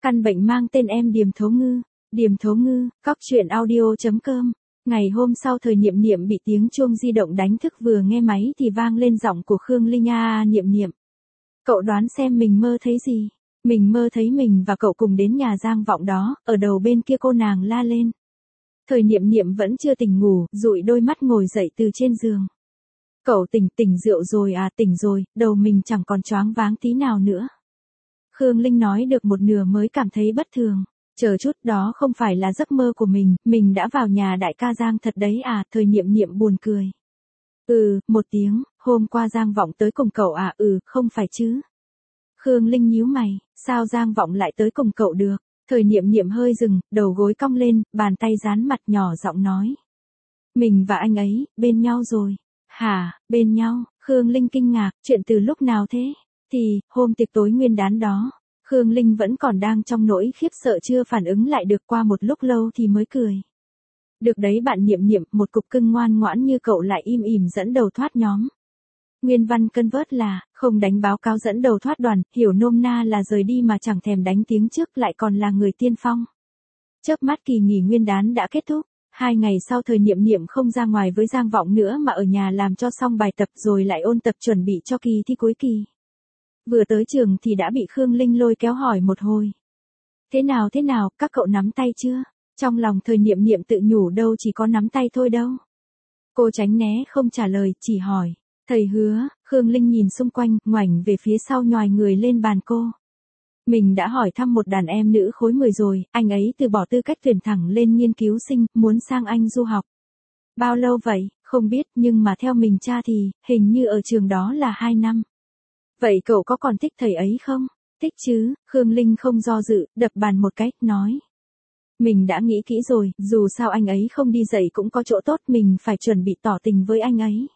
Căn bệnh mang tên em Điềm Thấu Ngư. Điềm Thấu Ngư, cóc truyện audio.com. Ngày hôm sau thời Niệm Niệm bị tiếng chuông di động đánh thức, vừa nghe máy thì vang lên giọng của Khương Linh. Niệm Niệm. Cậu đoán xem mình mơ thấy gì? Mình mơ thấy mình và cậu cùng đến nhà Giang Vọng đó, ở đầu bên kia cô nàng la lên. Thời Niệm Niệm vẫn chưa tỉnh ngủ, dụi đôi mắt ngồi dậy từ trên giường. Cậu tỉnh rượu rồi à? Tỉnh rồi, đầu mình chẳng còn choáng váng tí nào nữa. Khương Linh nói được một nửa mới cảm thấy bất thường. Chờ chút, đó không phải là giấc mơ của mình đã vào nhà đại ca Giang thật đấy à? Thời Niệm Niệm buồn cười. Một tiếng, hôm qua Giang Vọng tới cùng cậu à? Không phải chứ. Khương Linh nhíu mày, sao Giang Vọng lại tới cùng cậu được? Thời Niệm Niệm hơi dừng, đầu gối cong lên, bàn tay dán mặt nhỏ giọng nói. Mình và anh ấy, bên nhau rồi. Hả, bên nhau? Khương Linh kinh ngạc, chuyện từ lúc nào thế? Thì, hôm tiệc tối Nguyên đán đó. Khương Linh vẫn còn đang trong nỗi khiếp sợ chưa phản ứng lại được, qua một lúc lâu thì mới cười. Được đấy bạn Niệm Niệm, một cục cưng ngoan ngoãn như cậu lại im ỉm dẫn đầu thoát nhóm. Nguyên văn cân vớt là, không đánh báo cáo dẫn đầu thoát đoàn, hiểu nôm na là rời đi mà chẳng thèm đánh tiếng trước, lại còn là người tiên phong. Chớp mắt kỳ nghỉ Nguyên đán đã kết thúc. 2 ngày sau thời Niệm Niệm không ra ngoài với Giang Vọng nữa mà ở nhà làm cho xong bài tập rồi lại ôn tập chuẩn bị cho kỳ thi cuối kỳ. Vừa tới trường thì đã bị Khương Linh lôi kéo hỏi một hồi. Thế nào, các cậu nắm tay chưa? Trong lòng thời Niệm Niệm tự nhủ đâu chỉ có nắm tay thôi đâu. Cô tránh né không trả lời, chỉ hỏi. Thầy hứa, Khương Linh nhìn xung quanh, ngoảnh về phía sau nhoài người lên bàn cô. Mình đã hỏi thăm một đàn em nữ khối 10 rồi, anh ấy từ bỏ tư cách tuyển thẳng lên nghiên cứu sinh, muốn sang Anh du học. Bao lâu vậy, không biết, nhưng mà theo mình tra thì, hình như ở trường đó là 2 năm. Vậy cậu có còn thích thầy ấy không? Thích chứ, Khương Linh không do dự, đập bàn một cái, nói. Mình đã nghĩ kỹ rồi, dù sao anh ấy không đi dạy cũng có chỗ tốt, mình phải chuẩn bị tỏ tình với anh ấy.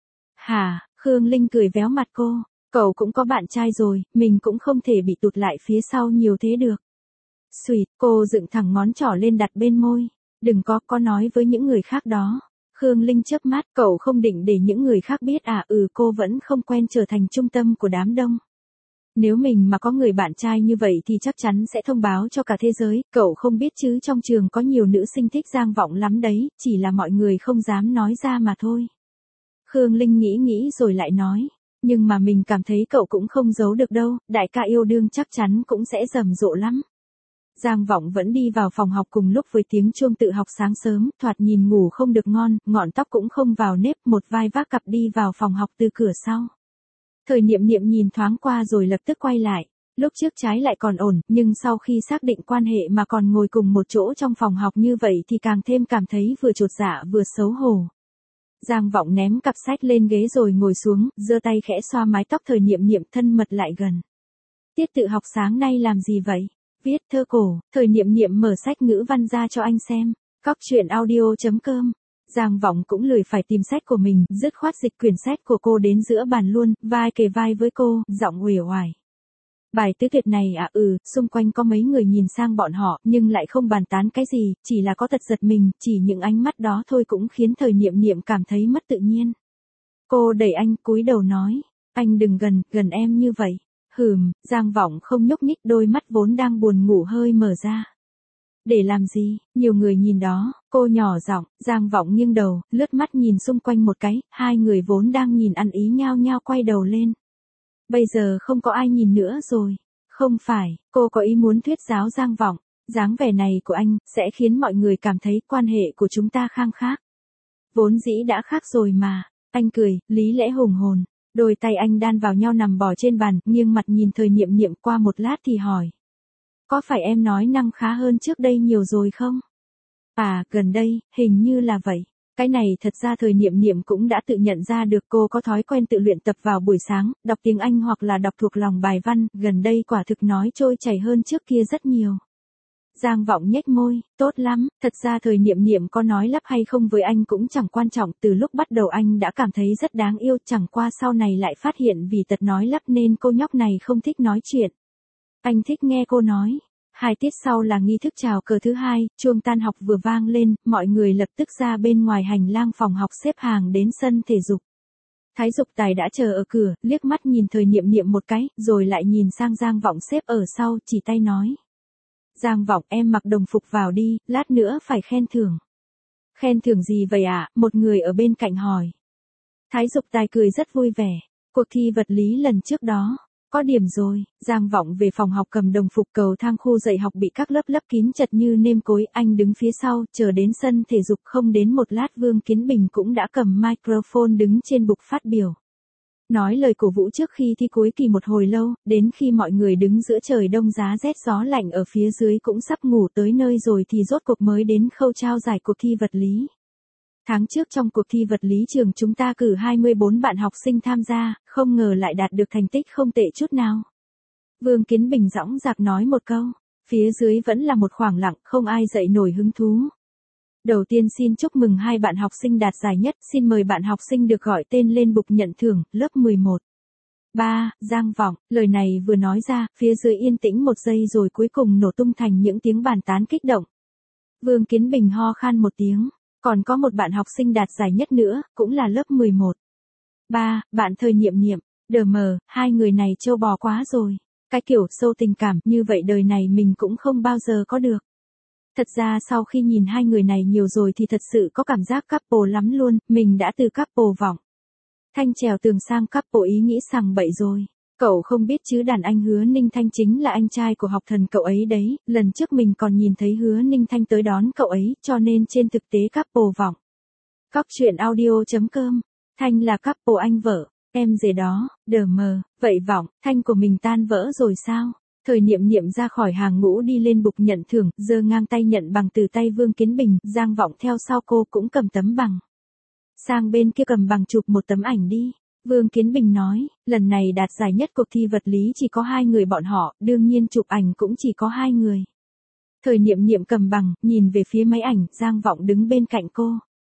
Hả, Khương Linh cười véo mặt cô. Cậu cũng có bạn trai rồi, mình cũng không thể bị tụt lại phía sau nhiều thế được. Xùi, cô dựng thẳng ngón trỏ lên đặt bên môi. Đừng có nói với những người khác đó. Khương Linh chớp mắt, cậu không định để những người khác biết à? Cô vẫn không quen trở thành trung tâm của đám đông. Nếu mình mà có người bạn trai như vậy thì chắc chắn sẽ thông báo cho cả thế giới, cậu không biết chứ, trong trường có nhiều nữ sinh thích Giang Vọng lắm đấy, chỉ là mọi người không dám nói ra mà thôi. Khương Linh nghĩ rồi lại nói. Nhưng mà mình cảm thấy cậu cũng không giấu được đâu, đại ca yêu đương chắc chắn cũng sẽ rầm rộ lắm. Giang Vọng vẫn đi vào phòng học cùng lúc với tiếng chuông tự học sáng sớm, thoạt nhìn ngủ không được ngon, ngọn tóc cũng không vào nếp, một vai vác cặp đi vào phòng học từ cửa sau. Thời Niệm Niệm nhìn thoáng qua rồi lập tức quay lại. Lúc trước trái lại còn ổn, nhưng sau khi xác định quan hệ mà còn ngồi cùng một chỗ trong phòng học như vậy thì càng thêm cảm thấy vừa chột dạ vừa xấu hổ. Giang Vọng ném cặp sách lên ghế rồi ngồi xuống, giơ tay khẽ xoa mái tóc thời Niệm Niệm, thân mật lại gần. Tiết tự học sáng nay làm gì vậy? Viết thơ cổ. Thời Niệm Niệm mở sách ngữ văn ra cho anh xem. Cóc truyện audio.com. Giang Vọng cũng lười phải tìm sách của mình, dứt khoát dịch quyển sách của cô đến giữa bàn luôn, vai kề vai với cô, giọng uể oải. Bài tứ tuyệt này à? Xung quanh có mấy người nhìn sang bọn họ, nhưng lại không bàn tán cái gì, chỉ là có tật giật mình, chỉ những ánh mắt đó thôi cũng khiến thời Niệm Niệm cảm thấy mất tự nhiên. Cô đẩy anh, cúi đầu nói, anh đừng gần em như vậy. Giang Vọng không nhúc nhích, đôi mắt vốn đang buồn ngủ hơi mở ra. Để làm gì, nhiều người nhìn đó, cô nhỏ giọng. Giang Vọng nghiêng đầu, lướt mắt nhìn xung quanh một cái, hai người vốn đang nhìn ăn ý nhao nhao quay đầu lên. Bây giờ không có ai nhìn nữa rồi. Không phải, cô có ý muốn thuyết giáo Giang Vọng. Dáng vẻ này của anh, sẽ khiến mọi người cảm thấy quan hệ của chúng ta khang khác. Vốn dĩ đã khác rồi mà. Anh cười, lý lẽ hùng hồn. Đôi tay anh đan vào nhau nằm bò trên bàn, nghiêng mặt nhìn thời Niệm Niệm, qua một lát thì hỏi. Có phải em nói năng khá hơn trước đây nhiều rồi không? À, gần đây, hình như là vậy. Cái này thật ra thời Niệm Niệm cũng đã tự nhận ra được, cô có thói quen tự luyện tập vào buổi sáng, đọc tiếng Anh hoặc là đọc thuộc lòng bài văn, gần đây quả thực nói trôi chảy hơn trước kia rất nhiều. Giang Vọng nhếch môi, tốt lắm, thật ra thời Niệm Niệm có nói lắp hay không với anh cũng chẳng quan trọng, từ lúc bắt đầu anh đã cảm thấy rất đáng yêu, chẳng qua sau này lại phát hiện vì tật nói lắp nên cô nhóc này không thích nói chuyện. Anh thích nghe cô nói. 2 tiết sau là nghi thức chào cờ thứ 2, chuông tan học vừa vang lên, mọi người lập tức ra bên ngoài hành lang phòng học xếp hàng đến sân thể dục. Thái Dục Tài đã chờ ở cửa, liếc mắt nhìn thời Niệm Niệm một cái, rồi lại nhìn sang Giang Vọng xếp ở sau, chỉ tay nói. Giang Vọng em mặc đồng phục vào đi, lát nữa phải khen thưởng. Khen thưởng gì vậy ạ? Một người ở bên cạnh hỏi. Thái Dục Tài cười rất vui vẻ. Cuộc thi vật lý lần trước đó. Có điểm rồi, Giang Vọng về phòng học cầm đồng phục. Cầu thang khu dạy học bị các lớp lấp kín chật như nêm cối. Anh đứng phía sau, chờ đến sân thể dục. Không đến một lát Vương Kiến Bình cũng đã cầm microphone đứng trên bục phát biểu. Nói lời cổ vũ trước khi thi cuối kỳ một hồi lâu, đến khi mọi người đứng giữa trời đông giá rét gió lạnh ở phía dưới cũng sắp ngủ tới nơi rồi thì rốt cuộc mới đến khâu trao giải cuộc thi vật lý. Tháng trước trong cuộc thi vật lý trường chúng ta cử 24 bạn học sinh tham gia, không ngờ lại đạt được thành tích không tệ chút nào. Vương Kiến Bình dõng dạc nói một câu, phía dưới vẫn là một khoảng lặng, không ai dậy nổi hứng thú. Đầu tiên xin chúc mừng hai bạn học sinh đạt giải nhất, xin mời bạn học sinh được gọi tên lên bục nhận thưởng, lớp 11. 3. Giang Vọng, lời này vừa nói ra, phía dưới yên tĩnh một giây rồi cuối cùng nổ tung thành những tiếng bàn tán kích động. Vương Kiến Bình ho khan một tiếng, còn có một bạn học sinh đạt giải nhất nữa, cũng là lớp 11. 3. Bạn Thời Niệm Niệm, đờ mờ, hai người này trâu bò quá rồi. Cái kiểu sâu tình cảm như vậy đời này mình cũng không bao giờ có được. Thật ra sau khi nhìn hai người này nhiều rồi thì thật sự có cảm giác couple lắm luôn, mình đã từ couple Vọng Thanh trèo tường sang couple ý nghĩ sằng bậy rồi. Cậu không biết chứ đàn anh Hứa Ninh Thanh chính là anh trai của học thần cậu ấy đấy, lần trước mình còn nhìn thấy Hứa Ninh Thanh tới đón cậu ấy, cho nên trên thực tế couple Vọng Cóc truyện audio.com, Thanh là couple anh vợ, em rể đó, đờ mờ, vậy Vọng Thanh của mình tan vỡ rồi sao? Thời Niệm Niệm ra khỏi hàng ngũ đi lên bục nhận thưởng, giơ ngang tay nhận bằng từ tay Vương Kiến Bình, Giang Vọng theo sau cô cũng cầm tấm bằng. Sang bên kia cầm bằng chụp một tấm ảnh đi. Vương Kiến Bình nói, lần này đạt giải nhất cuộc thi vật lý chỉ có 2 người bọn họ, đương nhiên chụp ảnh cũng chỉ có 2 người. Thời Niệm Niệm cầm bằng, nhìn về phía máy ảnh, Giang Vọng đứng bên cạnh cô.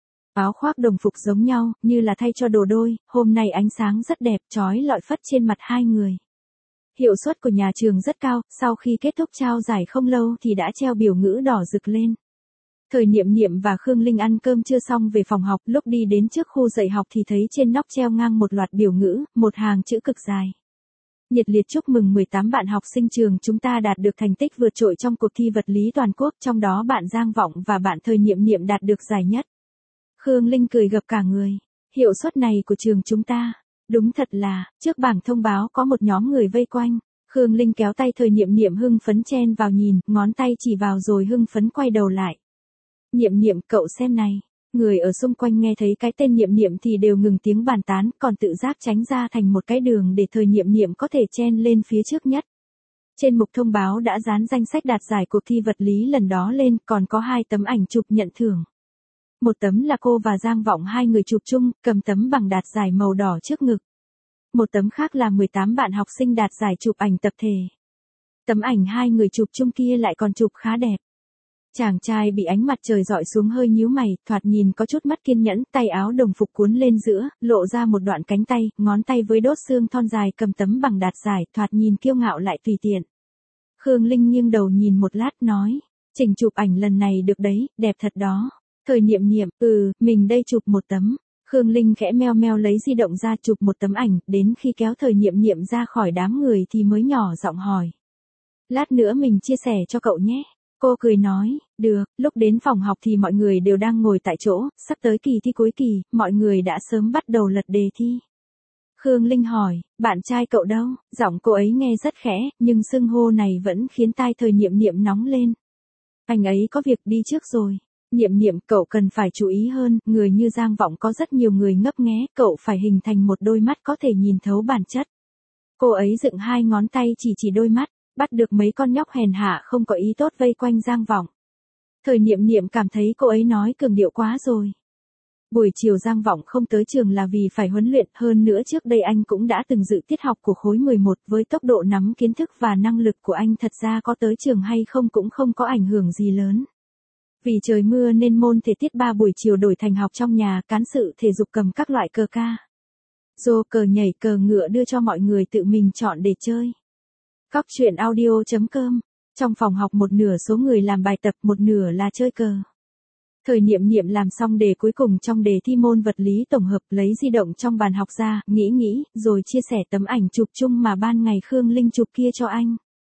Áo khoác đồng phục giống nhau, như là thay cho đồ đôi, hôm nay ánh sáng rất đẹp, chói lọi phất trên mặt 2 người. Hiệu suất của nhà trường rất cao, sau khi kết thúc trao giải không lâu thì đã treo biểu ngữ đỏ rực lên. Thời Niệm Niệm và Khương Linh ăn cơm chưa xong về phòng học, lúc đi đến trước khu dạy học thì thấy trên nóc treo ngang một loạt biểu ngữ, một hàng chữ cực dài. Nhiệt liệt chúc mừng 18 bạn học sinh trường chúng ta đạt được thành tích vượt trội trong cuộc thi vật lý toàn quốc, trong đó bạn Giang Vọng và bạn Thời Niệm Niệm đạt được giải nhất. Khương Linh cười gập cả người, hiệu suất này của trường chúng ta. Đúng thật là, trước bảng thông báo có một nhóm người vây quanh. Khương Linh kéo tay Thời Niệm Niệm hưng phấn chen vào nhìn, ngón tay chỉ vào rồi hưng phấn quay đầu lại. Niệm Niệm, cậu xem này. Người ở xung quanh nghe thấy cái tên Niệm Niệm thì đều ngừng tiếng bàn tán, còn tự giác tránh ra thành một cái đường để Thời Niệm Niệm có thể chen lên phía trước nhất. Trên mục thông báo đã dán danh sách đạt giải cuộc thi vật lý lần đó lên, còn có 2 tấm ảnh chụp nhận thưởng. Một tấm là cô và Giang Vọng hai người chụp chung, cầm tấm bằng đạt giải màu đỏ trước ngực. Một tấm khác là 18 bạn học sinh đạt giải chụp ảnh tập thể. Tấm ảnh hai người chụp chung kia lại còn chụp khá đẹp. Chàng trai bị ánh mặt trời rọi xuống hơi nhíu mày, thoạt nhìn có chút mất kiên nhẫn, tay áo đồng phục cuốn lên giữa, lộ ra một đoạn cánh tay, ngón tay với đốt xương thon dài cầm tấm bằng đạt giải, thoạt nhìn kiêu ngạo lại tùy tiện. Khương Linh nghiêng đầu nhìn một lát nói, chỉnh chụp ảnh lần này được đấy, đẹp thật đó. Thời Niệm Niệm, mình đây chụp một tấm. Khương Linh khẽ meo meo lấy di động ra chụp một tấm ảnh, đến khi kéo Thời Niệm Niệm ra khỏi đám người thì mới nhỏ giọng hỏi. Lát nữa mình chia sẻ cho cậu nhé. Cô cười nói, được, lúc đến phòng học thì mọi người đều đang ngồi tại chỗ, sắp tới kỳ thi cuối kỳ, mọi người đã sớm bắt đầu lật đề thi. Khương Linh hỏi, bạn trai cậu đâu? Giọng cô ấy nghe rất khẽ, nhưng xưng hô này vẫn khiến tai Thời Niệm Niệm nóng lên. Anh ấy có việc đi trước rồi. Niệm Niệm, cậu cần phải chú ý hơn, người như Giang Vọng có rất nhiều người ngấp nghé, cậu phải hình thành một đôi mắt có thể nhìn thấu bản chất. Cô ấy dựng 2 ngón tay chỉ đôi mắt, bắt được mấy con nhóc hèn hạ không có ý tốt vây quanh Giang Vọng. Thời Niệm Niệm cảm thấy cô ấy nói cường điệu quá rồi. Buổi chiều Giang Vọng không tới trường là vì phải huấn luyện, hơn nữa trước đây anh cũng đã từng dự tiết học của khối 11, với tốc độ nắm kiến thức và năng lực của anh thật ra có tới trường hay không cũng không có ảnh hưởng gì lớn. Vì trời mưa nên môn thể tiết 3 buổi chiều đổi thành học trong nhà, cán sự thể dục cầm các loại cờ ca, rô, cờ nhảy, cờ ngựa đưa cho mọi người tự mình chọn để chơi. Cóc truyện audio.com, trong phòng học một nửa số người làm bài tập, một nửa là chơi cờ. Thời Niệm Niệm làm xong đề cuối cùng trong đề thi môn vật lý tổng hợp, lấy di động trong bàn học ra, nghĩ, rồi chia sẻ tấm ảnh chụp chung mà ban ngày Khương Linh chụp kia cho anh.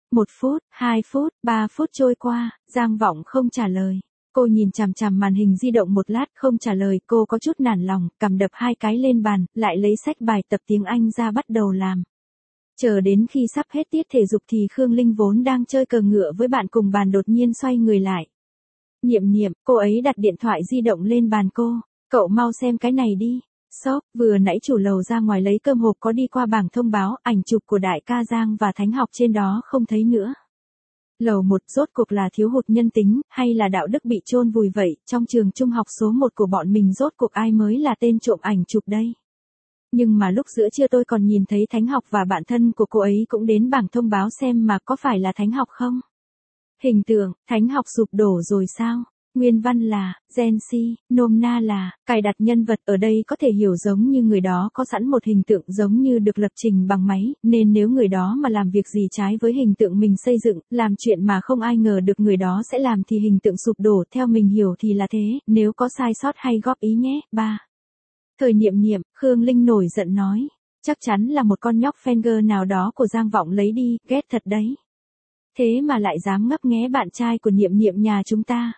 1 phút, 2 phút, 3 phút trôi qua, Giang Vọng không trả lời. Cô nhìn chằm chằm màn hình di động một lát không trả lời, cô có chút nản lòng, cầm đập 2 cái lên bàn, lại lấy sách bài tập tiếng Anh ra bắt đầu làm. Chờ đến khi sắp hết tiết thể dục thì Khương Linh vốn đang chơi cờ ngựa với bạn cùng bàn đột nhiên xoay người lại. Niệm Niệm, cô ấy đặt điện thoại di động lên bàn cô. Cậu mau xem cái này đi. Sốc, vừa nãy chủ lầu ra ngoài lấy cơm hộp có đi qua bảng thông báo, ảnh chụp của đại ca Giang và Thánh Học trên đó không thấy nữa. Lầu 1 rốt cuộc là thiếu hụt nhân tính, hay là đạo đức bị chôn vùi vậy, trong trường trung học số 1 của bọn mình rốt cuộc ai mới là tên trộm ảnh chụp đây. Nhưng mà lúc giữa trưa tôi còn nhìn thấy Thánh Học và bạn thân của cô ấy cũng đến bảng thông báo xem mà có phải là Thánh Học không? Hình tượng, Thánh Học sụp đổ rồi sao? Nguyên văn là, Gen Z, nôm na là, cài đặt nhân vật ở đây có thể hiểu giống như người đó có sẵn một hình tượng giống như được lập trình bằng máy, nên nếu người đó mà làm việc gì trái với hình tượng mình xây dựng, làm chuyện mà không ai ngờ được người đó sẽ làm thì hình tượng sụp đổ, theo mình hiểu thì là thế, nếu có sai sót hay góp ý nhé. 3. Thời Niệm Niệm, Khương Linh nổi giận nói, chắc chắn là một con nhóc Fenger nào đó của Giang Vọng lấy đi, ghét thật đấy. Thế mà lại dám ngấp nghé bạn trai của Niệm Niệm nhà chúng ta.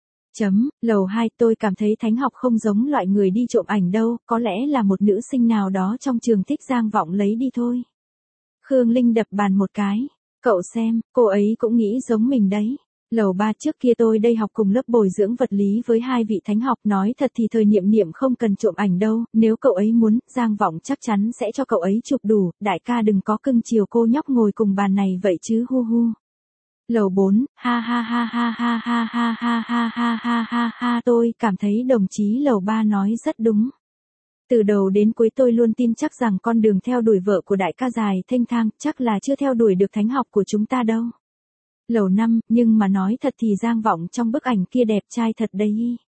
Lầu 2 tôi cảm thấy Thánh Học không giống loại người đi trộm ảnh đâu, có lẽ là một nữ sinh nào đó trong trường thích Giang Vọng lấy đi thôi. Khương Linh đập bàn một cái. Cậu xem, cô ấy cũng nghĩ giống mình đấy. Lầu 3 trước kia tôi đây học cùng lớp bồi dưỡng vật lý với 2 vị Thánh Học, nói thật thì Thời Niệm Niệm không cần trộm ảnh đâu, nếu cậu ấy muốn, Giang Vọng chắc chắn sẽ cho cậu ấy chụp đủ, đại ca đừng có cưng chiều cô nhóc ngồi cùng bàn này vậy chứ hu hu. Lầu 4, ha ha ha ha ha ha ha ha ha ha ha ha ha, tôi cảm thấy đồng chí lầu 3 nói rất đúng. Từ đầu đến cuối tôi luôn tin chắc rằng con đường theo đuổi vợ của đại ca dài thênh thang, chắc là chưa theo đuổi được Thánh Học của chúng ta đâu. Lầu 5, nhưng mà nói thật thì Giang Vọng trong bức ảnh kia đẹp trai thật đấy.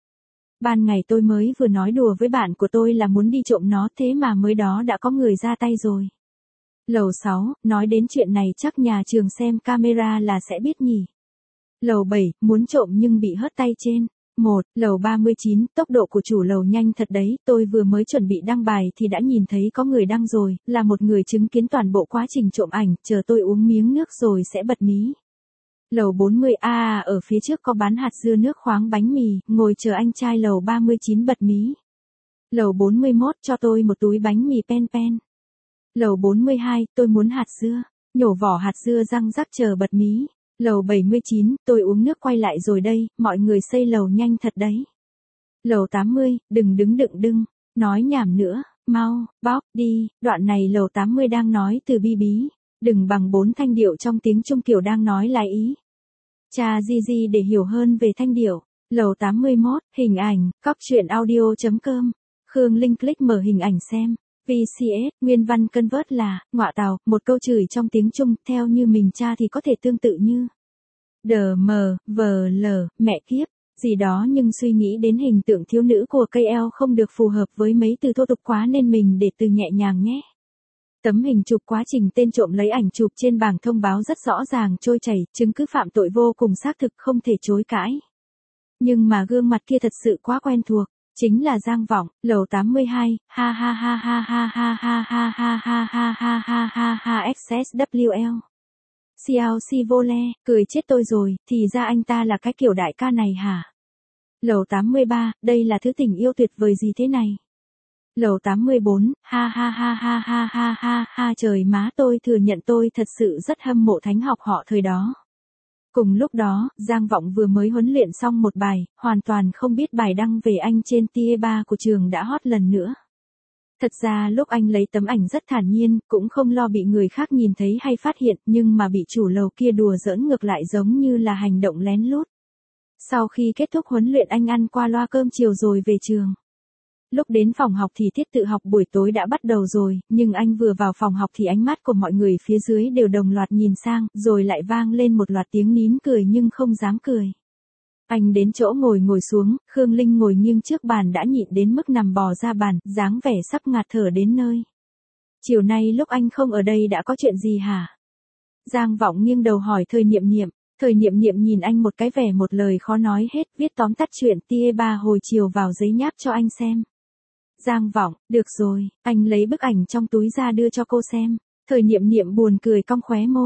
Ban ngày tôi mới vừa nói đùa với bạn của tôi là muốn đi trộm nó, thế mà mới đó đã có người ra tay rồi. Lầu 6, nói đến chuyện này chắc nhà trường xem camera là sẽ biết nhỉ. Lầu 7, muốn trộm nhưng bị hất tay trên. Lầu 39, tốc độ của chủ lầu nhanh thật đấy, tôi vừa mới chuẩn bị đăng bài thì đã nhìn thấy có người đăng rồi, là một người chứng kiến toàn bộ quá trình trộm ảnh, chờ tôi uống miếng nước rồi sẽ bật mí. Lầu 40, ở phía trước có bán hạt dưa nước khoáng bánh mì, ngồi chờ anh trai lầu 39 bật mí. Lầu 41, cho tôi một túi bánh mì pen pen. Lầu 42, tôi muốn hạt dưa, nhổ vỏ hạt dưa răng rắc chờ bật mí. Lầu 79, tôi uống nước quay lại rồi đây, mọi người xây lầu nhanh thật đấy. Lầu 80, đừng đứng đựng đưng, nói nhảm nữa, mau, bóc, đi, đoạn này lầu 80 đang nói từ bi bí, đừng bằng 4 thanh điệu trong tiếng Trung kiểu đang nói lại ý. Cha Gigi để hiểu hơn về thanh điệu. Lầu 81, hình ảnh, coptruyện.audio.com. Khương Linh click mở hình ảnh xem. VCS, nguyên văn convert là, ngọa tào, một câu chửi trong tiếng Trung, theo như mình tra thì có thể tương tự như DMVL, mẹ kiếp, gì đó, nhưng suy nghĩ đến hình tượng thiếu nữ của KL không được phù hợp với mấy từ thô tục quá nên mình để từ nhẹ nhàng nhé. Tấm hình chụp quá trình tên trộm lấy ảnh chụp trên bảng thông báo rất rõ ràng trôi chảy, chứng cứ phạm tội vô cùng xác thực không thể chối cãi. Nhưng mà gương mặt kia thật sự quá quen thuộc. Chính là Giang Vọng, lầu 82, ha ha ha ha ha ha ha ha ha ha ha ha ha ha ha XSWL. CLC vô le, cười chết tôi rồi, thì ra anh ta là cái kiểu đại ca này hả? Lầu 83, đây là thứ tình yêu tuyệt vời gì thế này? Lầu 84, ha ha ha ha ha ha ha ha, trời má, tôi thừa nhận tôi thật sự rất hâm mộ Thánh Học họ thời đó. Cùng lúc đó, Giang Vọng vừa mới huấn luyện xong một bài, hoàn toàn không biết bài đăng về anh trên tier 3 của trường đã hot lần nữa. Thật ra lúc anh lấy tấm ảnh rất thản nhiên, cũng không lo bị người khác nhìn thấy hay phát hiện, nhưng mà bị chủ lầu kia đùa giỡn ngược lại giống như là hành động lén lút. Sau khi kết thúc huấn luyện anh ăn qua loa cơm chiều rồi về trường. Lúc đến phòng học thì tiết tự học buổi tối đã bắt đầu rồi, nhưng anh vừa vào phòng học thì ánh mắt của mọi người phía dưới đều đồng loạt nhìn sang, rồi lại vang lên một loạt tiếng nín cười nhưng không dám cười. Anh đến chỗ ngồi xuống, Khương Linh ngồi nghiêng trước bàn đã nhịn đến mức nằm bò ra bàn, dáng vẻ sắp ngạt thở đến nơi. Chiều nay lúc anh không ở đây đã có chuyện gì hả? Giang Vọng nghiêng đầu hỏi Thời Niệm Niệm. Thời Niệm Niệm nhìn anh một cái vẻ một lời khó nói hết, viết tóm tắt chuyện tier 3 hồi chiều vào giấy nháp cho anh xem. Giang Vọng, được rồi, anh lấy bức ảnh trong túi ra đưa cho cô xem. Thời Niệm Niệm buồn cười cong khóe môi.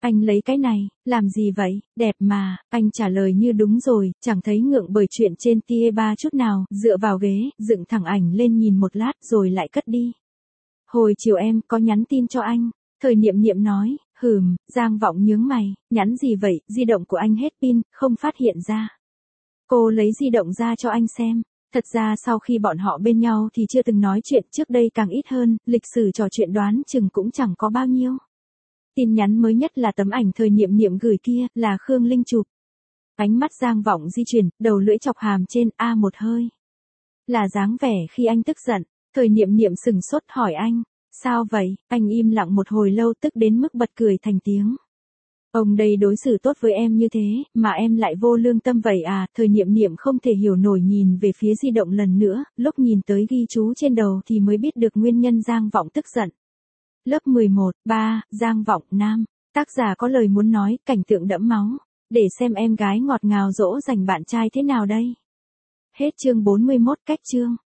Anh lấy cái này, làm gì vậy, đẹp mà, anh trả lời như đúng rồi, chẳng thấy ngượng bởi chuyện trên Tie3 chút nào, dựa vào ghế, dựng thẳng ảnh lên nhìn một lát rồi lại cất đi. Hồi chiều em có nhắn tin cho anh, Thời Niệm Niệm nói, Giang Vọng nhướng mày, nhắn gì vậy, di động của anh hết pin, không phát hiện ra. Cô lấy di động ra cho anh xem. Thật ra sau khi bọn họ bên nhau thì chưa từng nói chuyện, trước đây càng ít hơn, lịch sử trò chuyện đoán chừng cũng chẳng có bao nhiêu. Tin nhắn mới nhất là tấm ảnh Thời Niệm Niệm gửi kia, là Khương Linh chụp. Ánh mắt Giang Vọng di chuyển, đầu lưỡi chọc hàm trên, một hơi. Là dáng vẻ khi anh tức giận. Thời Niệm Niệm sừng sốt hỏi anh, sao vậy, anh im lặng một hồi lâu tức đến mức bật cười thành tiếng. Ông đây đối xử tốt với em như thế, mà em lại vô lương tâm vậy à, Thời Niệm Niệm không thể hiểu nổi nhìn về phía di động lần nữa, lúc nhìn tới ghi chú trên đầu thì mới biết được nguyên nhân Giang Vọng tức giận. Lớp 11, Giang Vọng Nam, tác giả có lời muốn nói, cảnh tượng đẫm máu, để xem em gái ngọt ngào dỗ dành bạn trai thế nào đây. Hết chương 41, cách chương.